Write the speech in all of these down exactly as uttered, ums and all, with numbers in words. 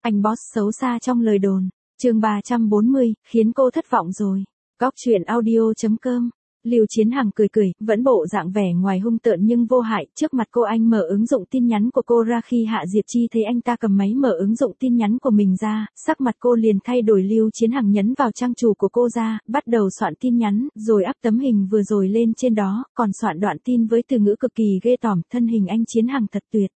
Anh boss xấu xa trong lời đồn. Chương ba trăm bốn mươi, khiến cô thất vọng rồi. Góc truyện audio chấm com. Lưu Chiến Hằng cười cười, vẫn bộ dạng vẻ ngoài hung tợn nhưng vô hại, trước mặt cô anh mở ứng dụng tin nhắn của cô ra. Khi Hạ Diệp Chi thấy anh ta cầm máy mở ứng dụng tin nhắn của mình ra, sắc mặt cô liền thay đổi. Lưu Chiến Hằng nhấn vào trang chủ của cô ra, bắt đầu soạn tin nhắn, rồi ắp tấm hình vừa rồi lên trên đó, còn soạn đoạn tin với từ ngữ cực kỳ ghê tởm, thân hình anh Chiến Hằng thật tuyệt.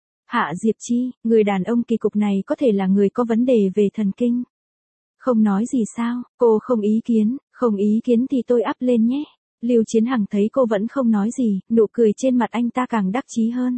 Hạ Diệp Chi, người đàn ông kỳ cục này có thể là người có vấn đề về thần kinh. Không nói gì sao, cô không ý kiến, không ý kiến thì tôi ắp lên nhé. Lưu Chiến Hằng thấy cô vẫn không nói gì, nụ cười trên mặt anh ta càng đắc chí hơn.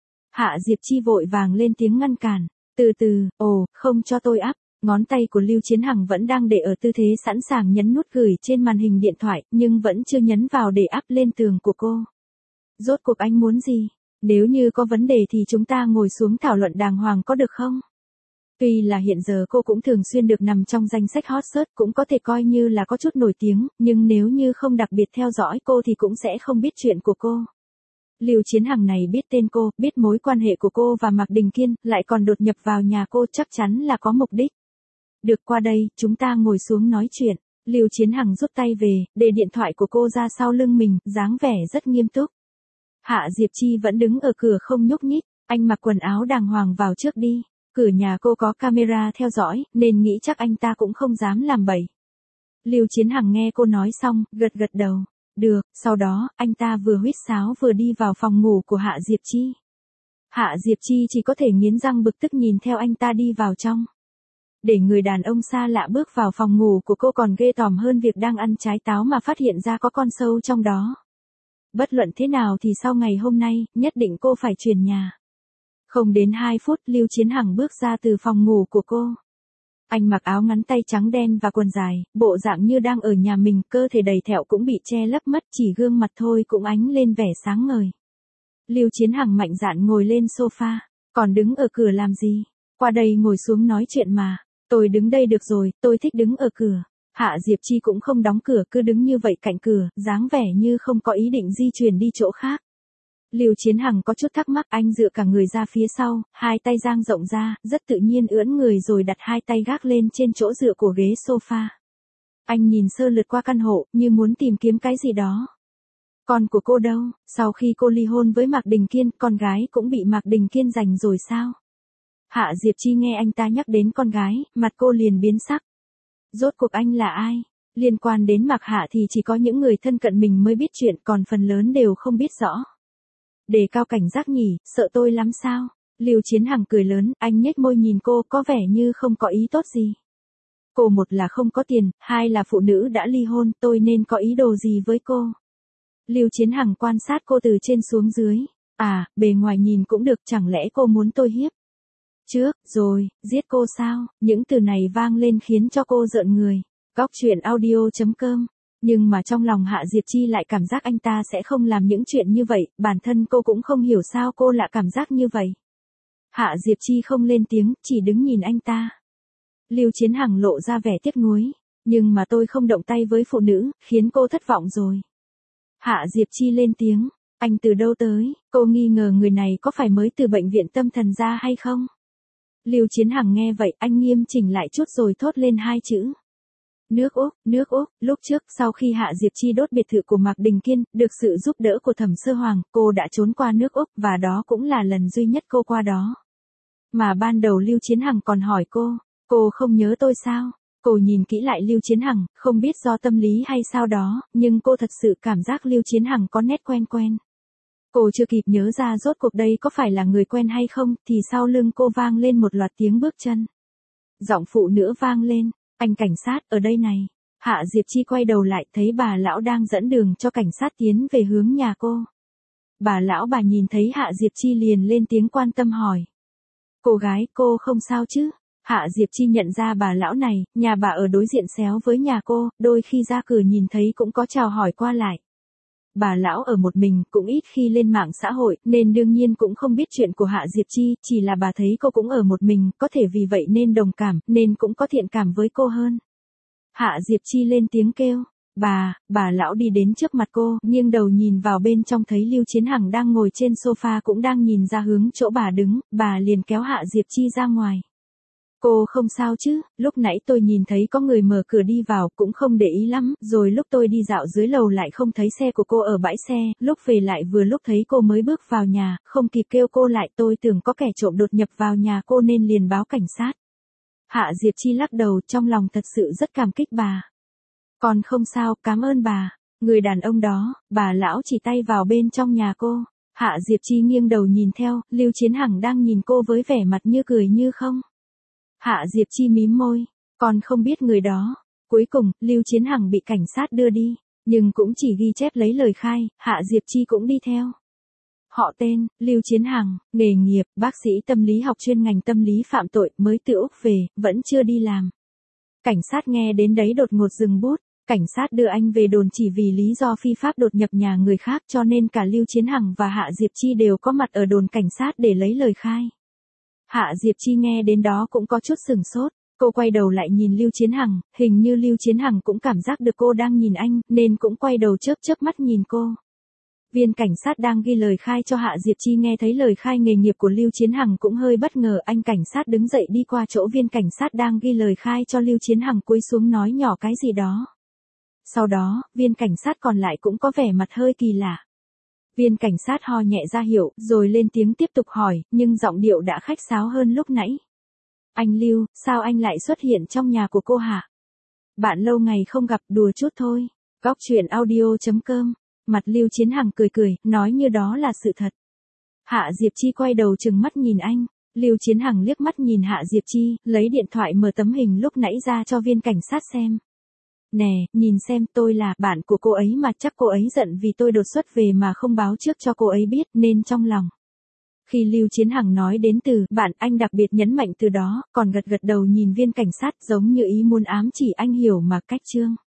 Hạ Diệp Chi vội vàng lên tiếng ngăn cản, từ từ, ồ, không cho tôi ắp. Ngón tay của Lưu Chiến Hằng vẫn đang để ở tư thế sẵn sàng nhấn nút gửi trên màn hình điện thoại, nhưng vẫn chưa nhấn vào để ắp lên tường của cô. Rốt cuộc anh muốn gì? Nếu như có vấn đề thì chúng ta ngồi xuống thảo luận đàng hoàng có được không? Tuy là hiện giờ cô cũng thường xuyên được nằm trong danh sách hot search, cũng có thể coi như là có chút nổi tiếng, nhưng nếu như không đặc biệt theo dõi cô thì cũng sẽ không biết chuyện của cô. Lưu Chiến Hằng này biết tên cô, biết mối quan hệ của cô và Mạc Đình Kiên, lại còn đột nhập vào nhà cô, chắc chắn là có mục đích. Được, qua đây, chúng ta ngồi xuống nói chuyện. Lưu Chiến Hằng rút tay về, để điện thoại của cô ra sau lưng mình, dáng vẻ rất nghiêm túc. Hạ Diệp Chi vẫn đứng ở cửa không nhúc nhích, anh mặc quần áo đàng hoàng vào trước đi. Cửa nhà cô có camera theo dõi, nên nghĩ chắc anh ta cũng không dám làm bậy. Lưu Chiến Hằng nghe cô nói xong, gật gật đầu. Được, sau đó, anh ta vừa huýt sáo vừa đi vào phòng ngủ của Hạ Diệp Chi. Hạ Diệp Chi chỉ có thể nghiến răng bực tức nhìn theo anh ta đi vào trong. Để người đàn ông xa lạ bước vào phòng ngủ của cô còn ghê tởm hơn việc đang ăn trái táo mà phát hiện ra có con sâu trong đó. Bất luận thế nào thì sau ngày hôm nay, nhất định cô phải chuyển nhà. Không đến hai phút, Lưu Chiến Hằng bước ra từ phòng ngủ của cô. Anh mặc áo ngắn tay trắng đen và quần dài, bộ dạng như đang ở nhà mình, cơ thể đầy thẹo cũng bị che lấp mất, chỉ gương mặt thôi cũng ánh lên vẻ sáng ngời. Lưu Chiến Hằng mạnh dạn ngồi lên sofa, còn đứng ở cửa làm gì? Qua đây ngồi xuống nói chuyện mà. Tôi đứng đây được rồi, tôi thích đứng ở cửa. Hạ Diệp Chi cũng không đóng cửa, cứ đứng như vậy cạnh cửa, dáng vẻ như không có ý định di chuyển đi chỗ khác. Lưu Chiến Hằng có chút thắc mắc, anh dựa cả người ra phía sau, hai tay dang rộng ra, rất tự nhiên ưỡn người rồi đặt hai tay gác lên trên chỗ dựa của ghế sofa. Anh nhìn sơ lượt qua căn hộ, như muốn tìm kiếm cái gì đó. Con của cô đâu? Sau khi cô ly hôn với Mạc Đình Kiên, con gái cũng bị Mạc Đình Kiên giành rồi sao? Hạ Diệp Chi nghe anh ta nhắc đến con gái, mặt cô liền biến sắc. Rốt cuộc anh là ai? Liên quan đến Mạc Hạ thì chỉ có những người thân cận mình mới biết chuyện, còn phần lớn đều không biết rõ. Đề cao cảnh giác nhỉ, sợ tôi lắm sao? Lưu Chiến Hằng cười lớn, anh nhếch môi nhìn cô, có vẻ như không có ý tốt gì. Cô một là không có tiền, hai là phụ nữ đã ly hôn, tôi nên có ý đồ gì với cô? Lưu Chiến Hằng quan sát cô từ trên xuống dưới. À, bề ngoài nhìn cũng được, chẳng lẽ cô muốn tôi hiếp? Trước, rồi, giết cô sao? Những từ này vang lên khiến cho cô rợn người. Góc truyện audio chấm com. Nhưng mà trong lòng Hạ Diệp Chi lại cảm giác anh ta sẽ không làm những chuyện như vậy, bản thân cô cũng không hiểu sao cô lại cảm giác như vậy. Hạ Diệp Chi không lên tiếng, chỉ đứng nhìn anh ta. Lưu Chiến Hằng lộ ra vẻ tiếc nuối, nhưng mà tôi không động tay với phụ nữ, khiến cô thất vọng rồi. Hạ Diệp Chi lên tiếng, anh từ đâu tới? Cô nghi ngờ người này có phải mới từ bệnh viện tâm thần ra hay không? Lưu Chiến Hằng nghe vậy, anh nghiêm chỉnh lại chút rồi thốt lên hai chữ. Nước Úc, nước Úc. Lúc trước, sau khi Hạ Diệp Chi đốt biệt thự của Mạc Đình Kiên, được sự giúp đỡ của Thẩm Sơ Hoàng, cô đã trốn qua nước Úc, và đó cũng là lần duy nhất cô qua đó. Mà ban đầu Lưu Chiến Hằng còn hỏi cô, cô không nhớ tôi sao? Cô nhìn kỹ lại Lưu Chiến Hằng, không biết do tâm lý hay sao đó, nhưng cô thật sự cảm giác Lưu Chiến Hằng có nét quen quen. Cô chưa kịp nhớ ra rốt cuộc đây có phải là người quen hay không, thì sau lưng cô vang lên một loạt tiếng bước chân. Giọng phụ nữ vang lên, anh cảnh sát, ở đây này. Hạ Diệp Chi quay đầu lại, thấy bà lão đang dẫn đường cho cảnh sát tiến về hướng nhà cô. Bà lão bà nhìn thấy Hạ Diệp Chi liền lên tiếng quan tâm hỏi. Cô gái, cô không sao chứ? Hạ Diệp Chi nhận ra bà lão này, nhà bà ở đối diện xéo với nhà cô, đôi khi ra cửa nhìn thấy cũng có chào hỏi qua lại. Bà lão ở một mình, cũng ít khi lên mạng xã hội, nên đương nhiên cũng không biết chuyện của Hạ Diệp Chi, chỉ là bà thấy cô cũng ở một mình, có thể vì vậy nên đồng cảm, nên cũng có thiện cảm với cô hơn. Hạ Diệp Chi lên tiếng kêu, bà, bà lão đi đến trước mặt cô, nghiêng đầu nhìn vào bên trong thấy Lưu Chiến Hằng đang ngồi trên sofa cũng đang nhìn ra hướng chỗ bà đứng, bà liền kéo Hạ Diệp Chi ra ngoài. Cô không sao chứ, lúc nãy tôi nhìn thấy có người mở cửa đi vào cũng không để ý lắm, rồi lúc tôi đi dạo dưới lầu lại không thấy xe của cô ở bãi xe, lúc về lại vừa lúc thấy cô mới bước vào nhà, không kịp kêu cô lại, tôi tưởng có kẻ trộm đột nhập vào nhà cô nên liền báo cảnh sát. Hạ Diệp Chi lắc đầu, trong lòng thật sự rất cảm kích bà. Còn không sao, cảm ơn bà. Người đàn ông đó, bà lão chỉ tay vào bên trong nhà cô. Hạ Diệp Chi nghiêng đầu nhìn theo, Lưu Chiến Hằng đang nhìn cô với vẻ mặt như cười như không. Hạ Diệp Chi mím môi, còn không biết người đó. Cuối cùng, Lưu Chiến Hằng bị cảnh sát đưa đi, nhưng cũng chỉ ghi chép lấy lời khai, Hạ Diệp Chi cũng đi theo. Họ tên, Lưu Chiến Hằng, nghề nghiệp, bác sĩ tâm lý học chuyên ngành tâm lý phạm tội, mới từ Úc về, vẫn chưa đi làm. Cảnh sát nghe đến đấy đột ngột dừng bút, cảnh sát đưa anh về đồn chỉ vì lý do phi pháp đột nhập nhà người khác cho nên cả Lưu Chiến Hằng và Hạ Diệp Chi đều có mặt ở đồn cảnh sát để lấy lời khai. Hạ Diệp Chi nghe đến đó cũng có chút sửng sốt, cô quay đầu lại nhìn Lưu Chiến Hằng, hình như Lưu Chiến Hằng cũng cảm giác được cô đang nhìn anh, nên cũng quay đầu chớp chớp mắt nhìn cô. Viên cảnh sát đang ghi lời khai cho Hạ Diệp Chi nghe thấy lời khai nghề nghiệp của Lưu Chiến Hằng cũng hơi bất ngờ, anh cảnh sát đứng dậy đi qua chỗ viên cảnh sát đang ghi lời khai cho Lưu Chiến Hằng, cúi xuống nói nhỏ cái gì đó. Sau đó, viên cảnh sát còn lại cũng có vẻ mặt hơi kỳ lạ. Viên cảnh sát ho nhẹ ra hiệu, rồi lên tiếng tiếp tục hỏi, nhưng giọng điệu đã khách sáo hơn lúc nãy. Anh Lưu, sao anh lại xuất hiện trong nhà của cô hả? Bạn lâu ngày không gặp, đùa chút thôi. Góc truyện audio chấm com. Mặt Lưu Chiến Hằng cười cười, nói như đó là sự thật. Hạ Diệp Chi quay đầu trừng mắt nhìn anh. Lưu Chiến Hằng liếc mắt nhìn Hạ Diệp Chi, lấy điện thoại mở tấm hình lúc nãy ra cho viên cảnh sát xem. Nè, nhìn xem, tôi là bạn của cô ấy mà, chắc cô ấy giận vì tôi đột xuất về mà không báo trước cho cô ấy biết nên trong lòng. Khi Lưu Chiến Hằng nói đến từ bạn, anh đặc biệt nhấn mạnh từ đó, còn gật gật đầu nhìn viên cảnh sát giống như ý muốn ám chỉ anh hiểu mà cách chương.